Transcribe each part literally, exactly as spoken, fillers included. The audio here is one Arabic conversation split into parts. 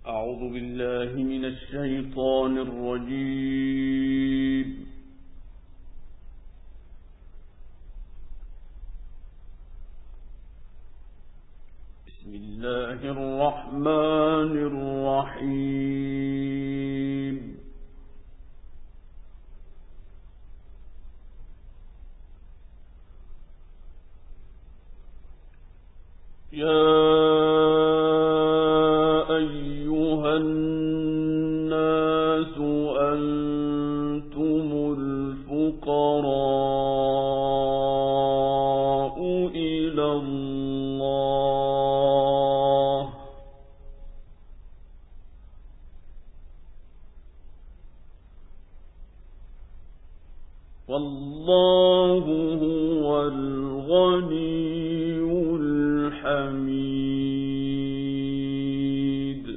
أعوذ بالله من الشيطان الرجيم. بسم الله الرحمن الرحيم. يا أيها الناس أنتم الفقراء إلى الله والله هو الغني الحميد.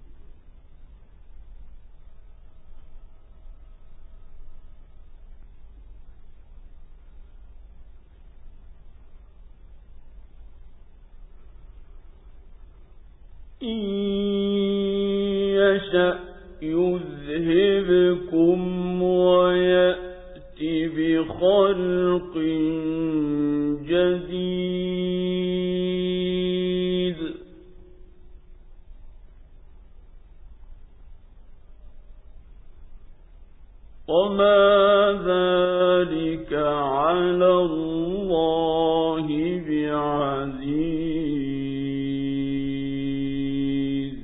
إن يشأ يذهبكم ويأت بخلق جديد وما ذلك على الله بعزيز.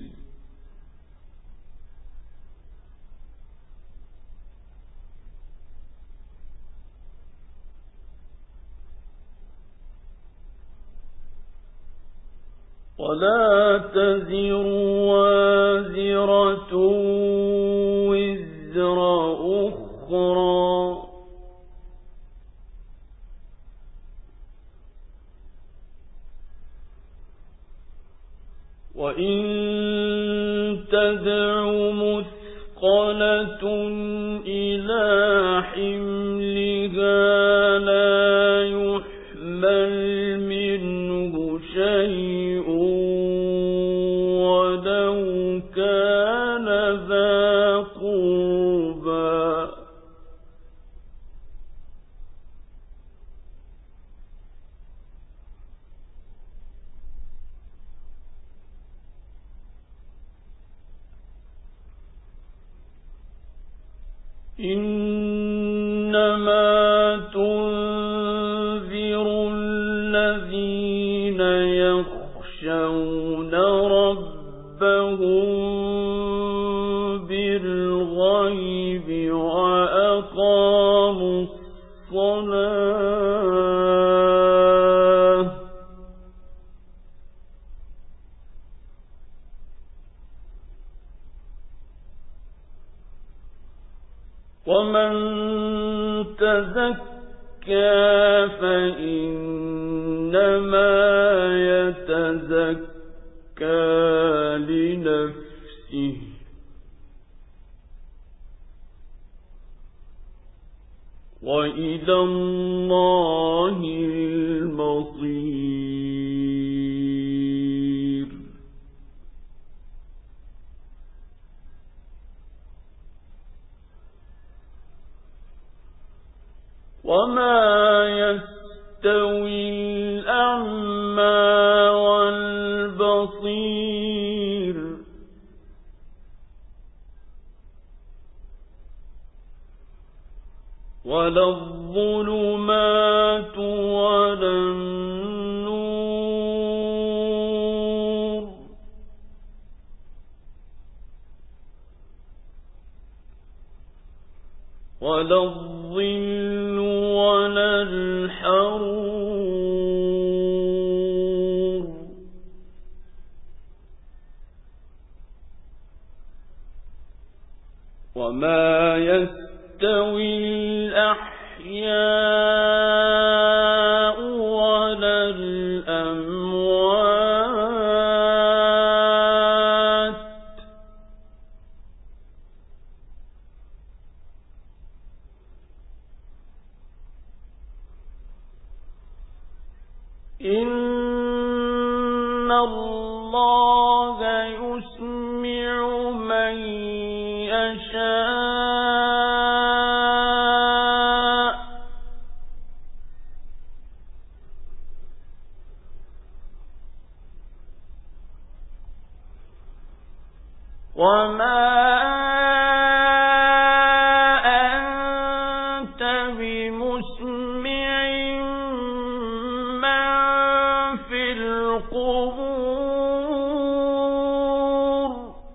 ولا تزر وازرة وزر أخرى وإن تدع مثقلة إلى حملها لا يحمل منه شيء ولو كان ذا قربى إنما تنذر الذين يخشون ربهم بالغيب وأقاموا الصلاة ومن تزكى فإنما يتزكى لنفسه وإلى الله المصير. وما يستوي الأعمى والبصير ولا الظلمات ولا النور ولا الظل ولا الحرور وما يستوي الأحياء ولا الأموات إن الله يسمع يسمع من يشاء وما أنت بمسمع من في القبور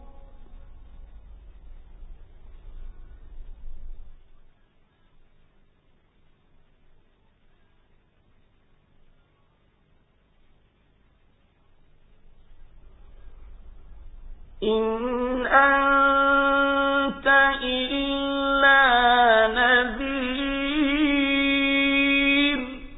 إن أنت إلا نذير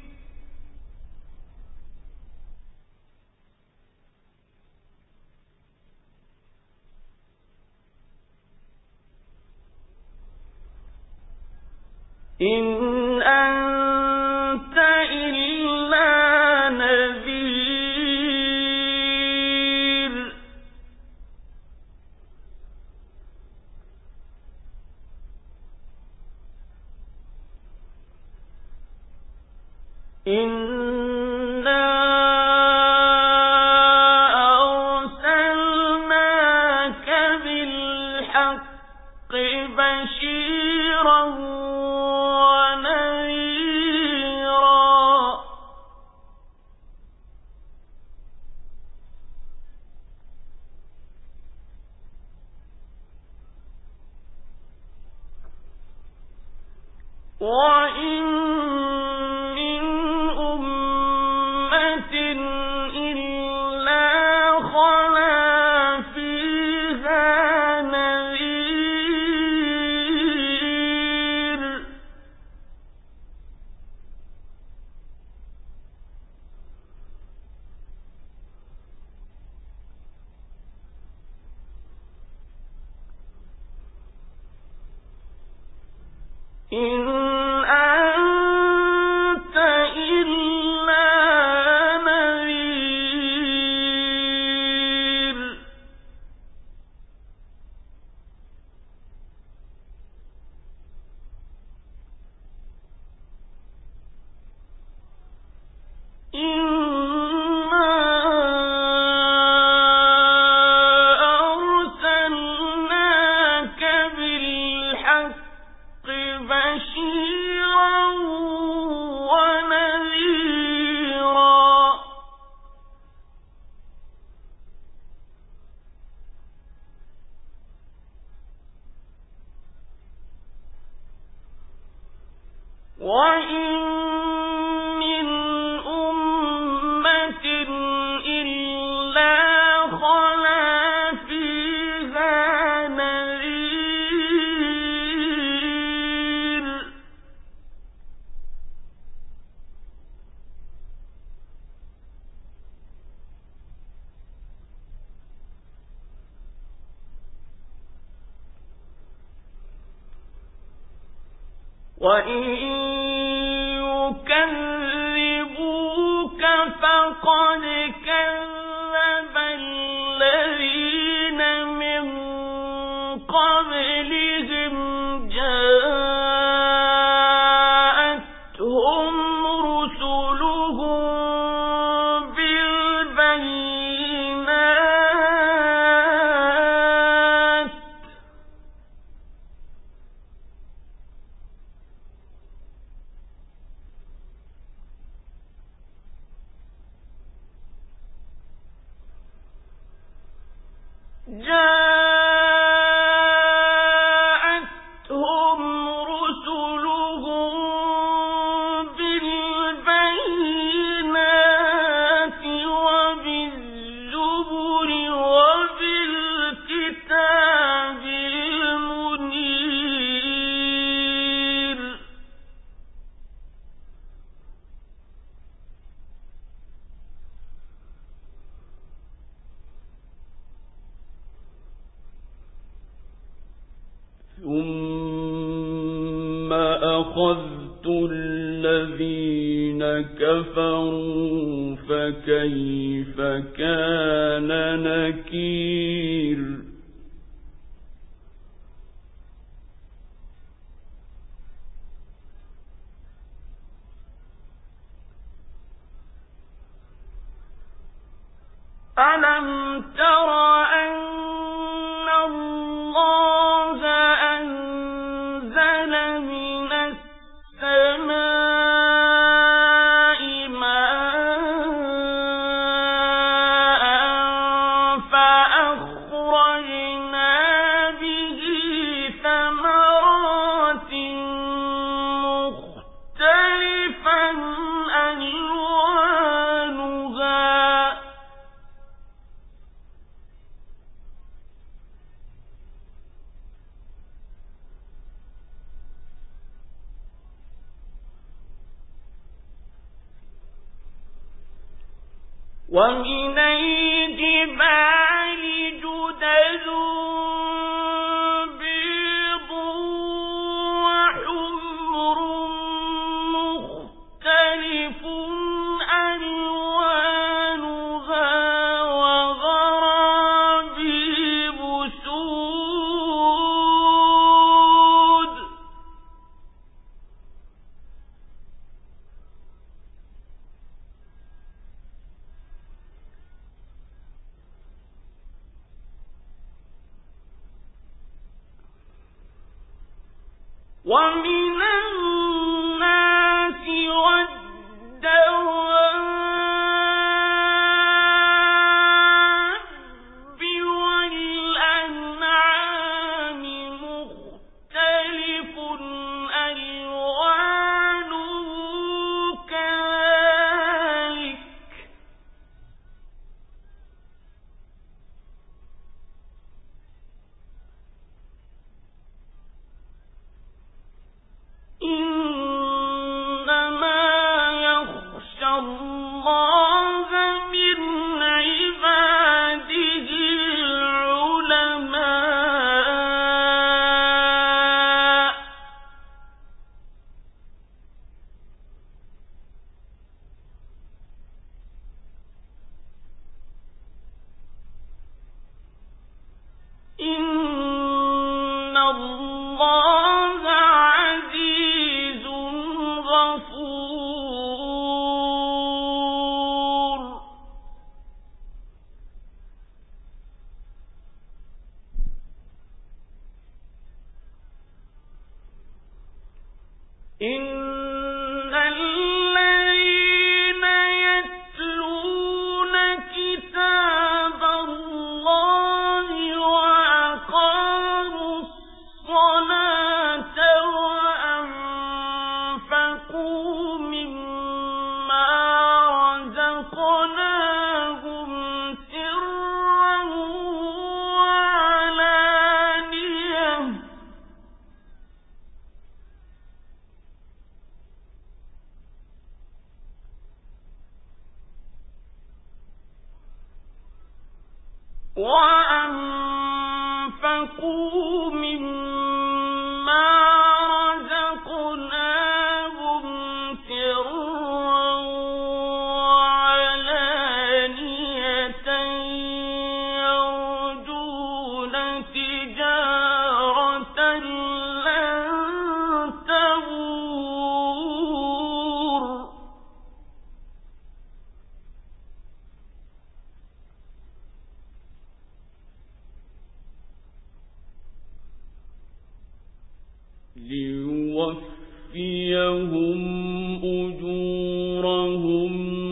إن أنت إلا نذير إنا أرسلناك بالحق بشيرا ونذيرا وإن من أمة إلا خلا فيها نذير إن أنت إلا نذير إنا أرسلناك بالحق بشيرا ونذيرا وإن من أمة إلا خلا فيها نذير وإن يكذبوك فقد كذب الذين من قبلهم جاءتهم رسلهم بالبينات جاءتهم رسلهم بالبينات وبالزبر وبالكتاب المنير ثم أخذت الذين كفروا فكيف كان نكير ألم تر أن الله أنزل من السماء ماء فأخرجنا به ثمرات مختلفا ألوانها ومن الجبال جدد بيض وحمر مختلف ألوانها وغرابيب سود ومن الناس والدواب والأنعام مختلف ألوانه كذلك إنما يخشى الله من عباده العلماء إن الله عزيز غفور إن الذين يتلون كتاب الله وأقاموا الصلاة وأنفقوا مما رزقناهم سرا وعلانية وأنفقوا مما رزقناهم سرا وعلانية يرجون تجارة لن تبور ليوفيهم أجورهم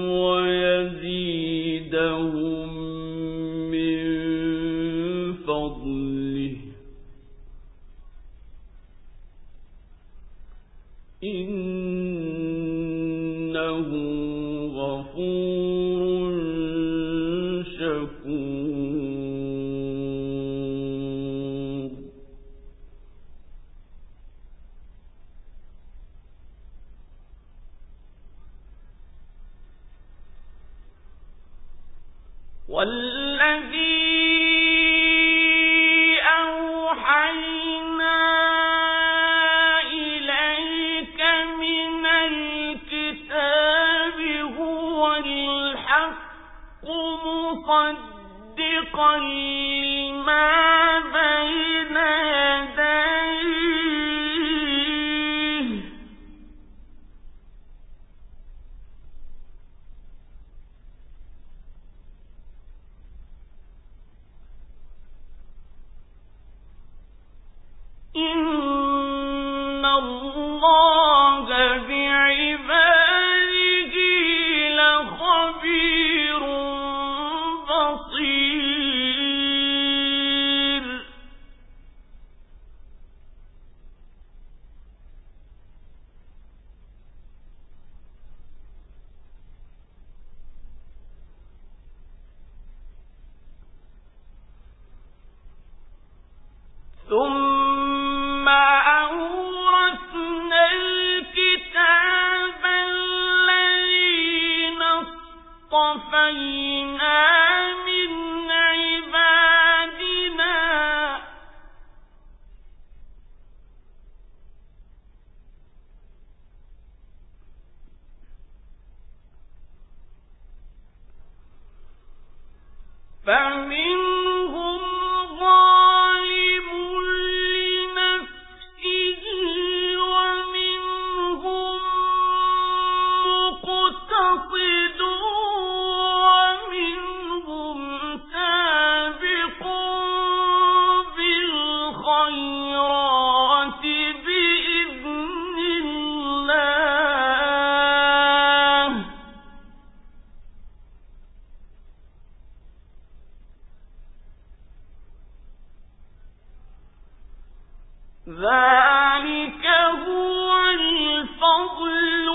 ويزيدهم من فضله إنه غفور شكور والذي أوحينا إليك من الكتاب هو الحق مصدقا لما بين يديه اللَّهَ بِعِبَادِهِ لَخَبِيرٌ بَصِيرٌ. ثُمَّ أَوْرَثْنَا الْكِتَابَ الَّذِينَ اصْطَفَيْنَا مِنْ عِبَادِنَا فَمِنْهُمْ ظَالِمٌ لِنَفْسِهِ وَمِنْهُم مُّقْتَصِدٌ وَمِنْهُمْ سَابِقٌ بِالْخَيْرَاتِ بِإِذْنِ اللَّهِ ۚ ذَلِكَ هُوَ الْفَضْلُ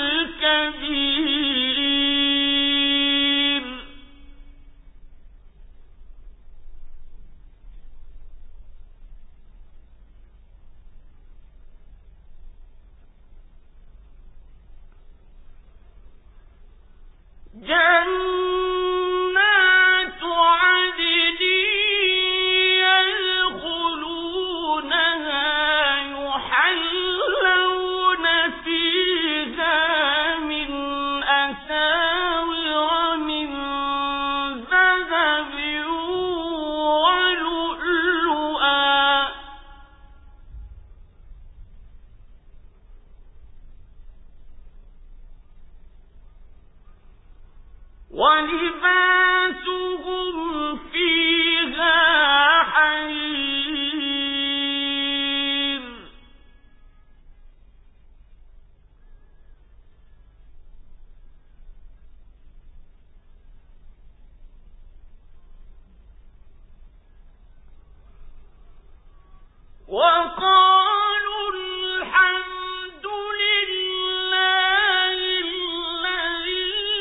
الْكَبِيرُ. جَنَّاتُ عَدْنٍ يَدْخُلُونَهَا يُحَلَّوْنَ فِيهَا مِنْ أَسَاوِرَ مِنْ ذَهَبٍ وَلُؤْلُؤًا ۖ وَلِبَاسُهُمْ فِيهَا حَرِيرٌ. وَقَالُوا الْحَمْدُ لِلَّهِ الَّذِي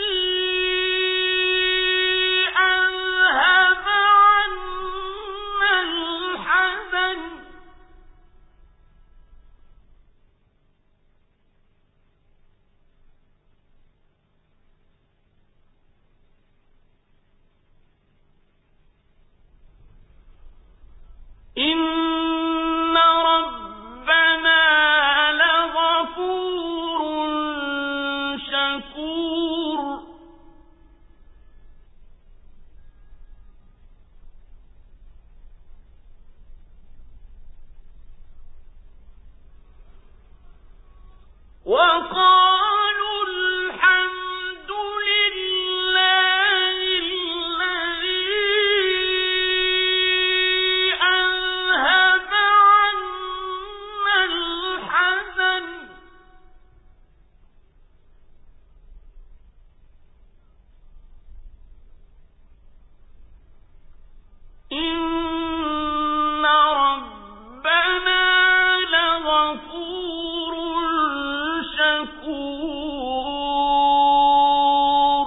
أَذْهَبَ عَنَّا الْحَزَنَ إِنَّ رَبَّنَا لَغَفُورٌ شَكُورٌ. وَقَالُوا الْحَمْدُ لِلَّهِ الَّذِي أَذْهَبَ عَنَّا الْحَزَنَ إِنَّ رَبَّنَا لَغَفُورٌ شَكُورٌ.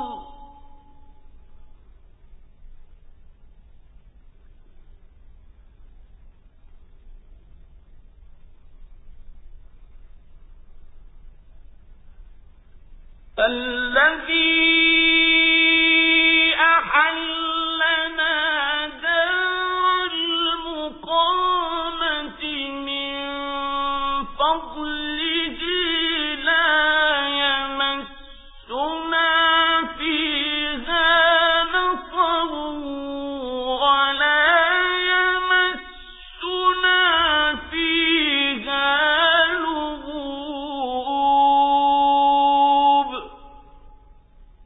الَّذِي أَحَلَّنَا دَارَ الْمُقَامَةِ مِنْ فَضْلِهِ لَا يَمَسُّنَا فِيهَا نَصَبٌ وَلَا يَمَسُّنَا فِيهَا لُغُوبٌ.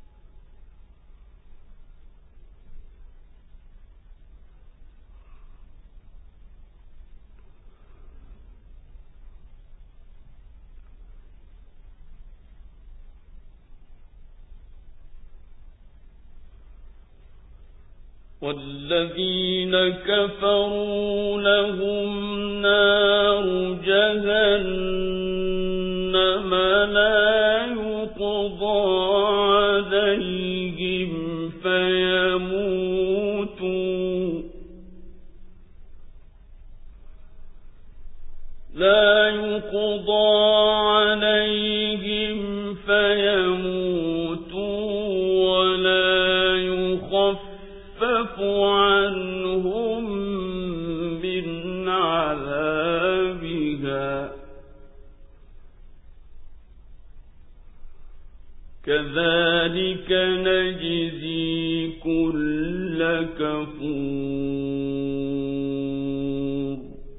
والذين كفروا لهم نار جهنم لا يقضى عليهم فيموتوا لا يقضى عليهم فيموتوا ولا يخفف عنهم من عذابها كذلك نجزي كل كفور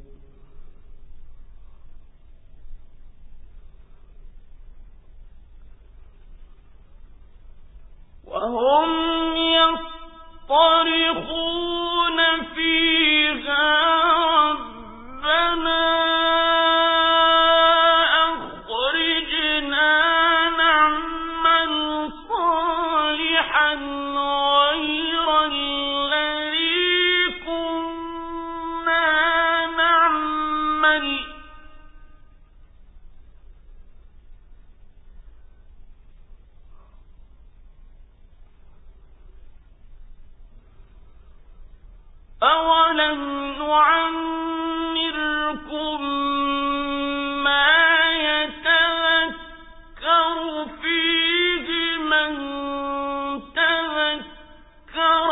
وهم يصطرخون فيها ربنا أخرجنا نعمل صالحا غير الذي كنا نعمل أولم نعمركم ما يتذكر فيه من تذكر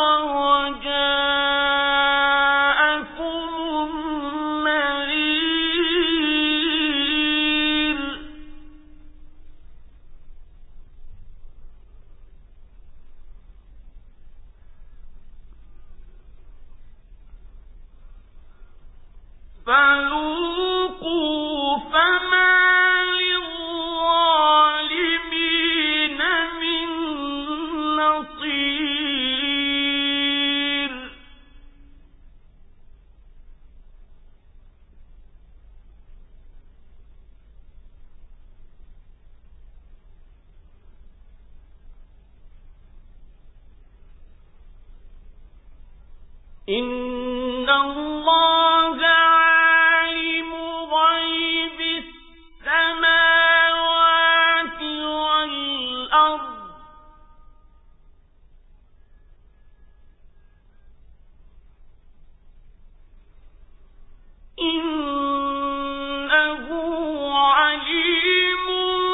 وجاءكم النذير فذوقوا فما للظالمين من نصير إن الله عالم غيب السماوات والأرض إنه عليم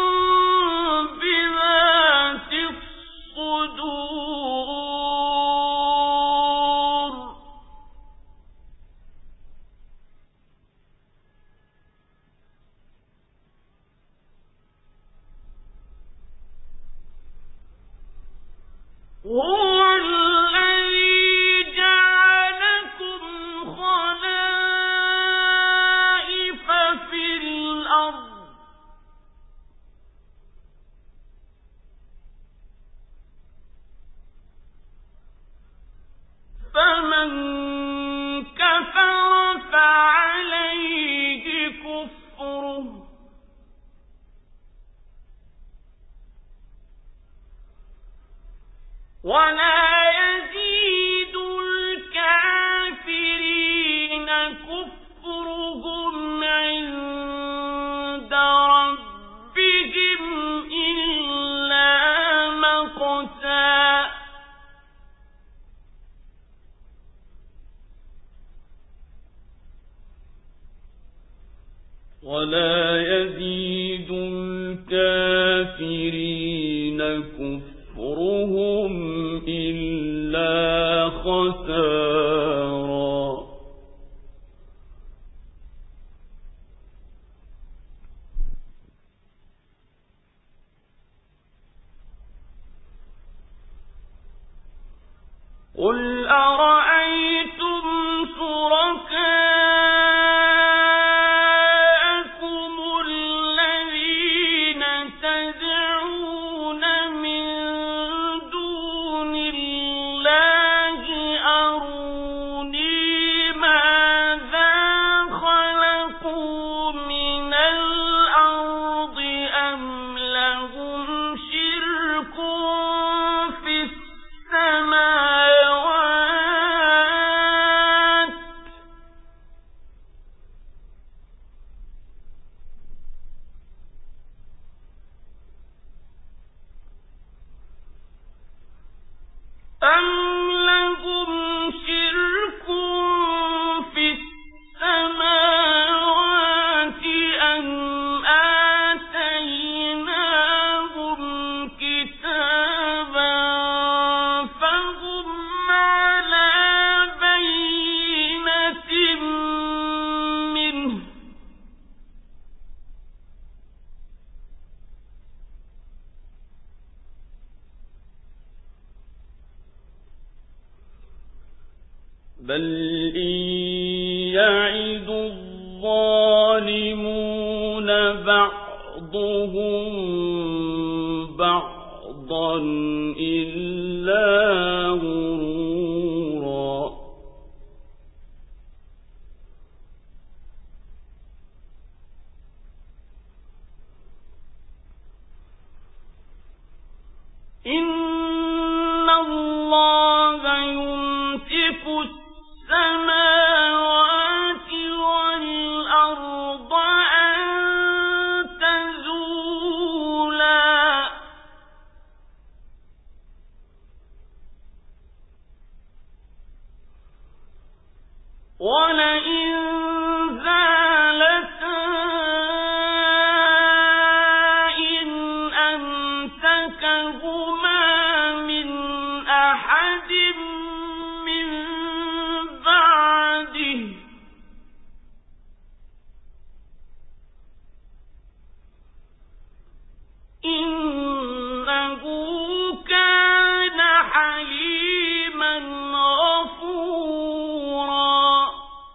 بذات الصدور هو الذي جعلكم خلائف في الأرض فمن كفر فعليه كفره ولا يزيد الكافرين كفرهم عند ربهم إلا مقتا ولا يزيد الكافرين كفرهم إلا خسارا قل أرأيتم شركاءكم الذين تدعون من دون الله أروني ماذا خلقوا من الأرض أم لهم شرك في السماوات بل إن يعد الظالمون بعضهم بعضا إلا غرورا إن الله يمسك السماوات والأرض أن تزولا ولئن زالتا إن أمسكهما من أحد من بعده إنه كان حليما غفورا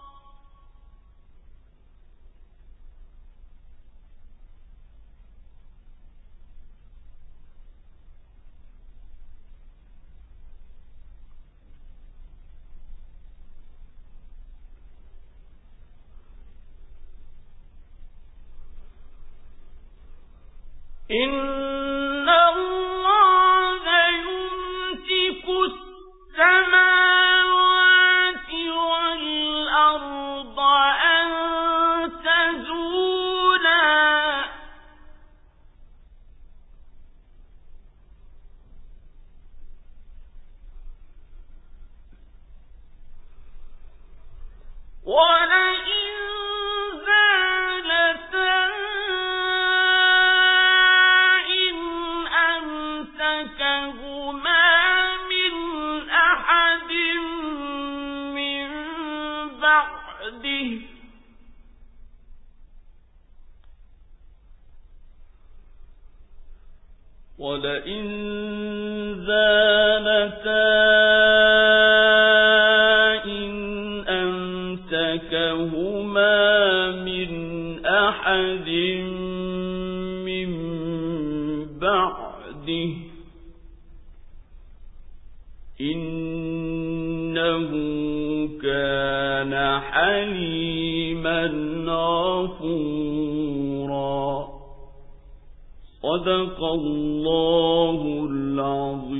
إن الله يمسك السماوات والأرض أن تزولا ولئن زالتا إن أمسكهما من أحد من بعده ولئن زالتا إن أمسكهما من أحد من بعده إنه كان حليما غفورا صدق الله العظيم.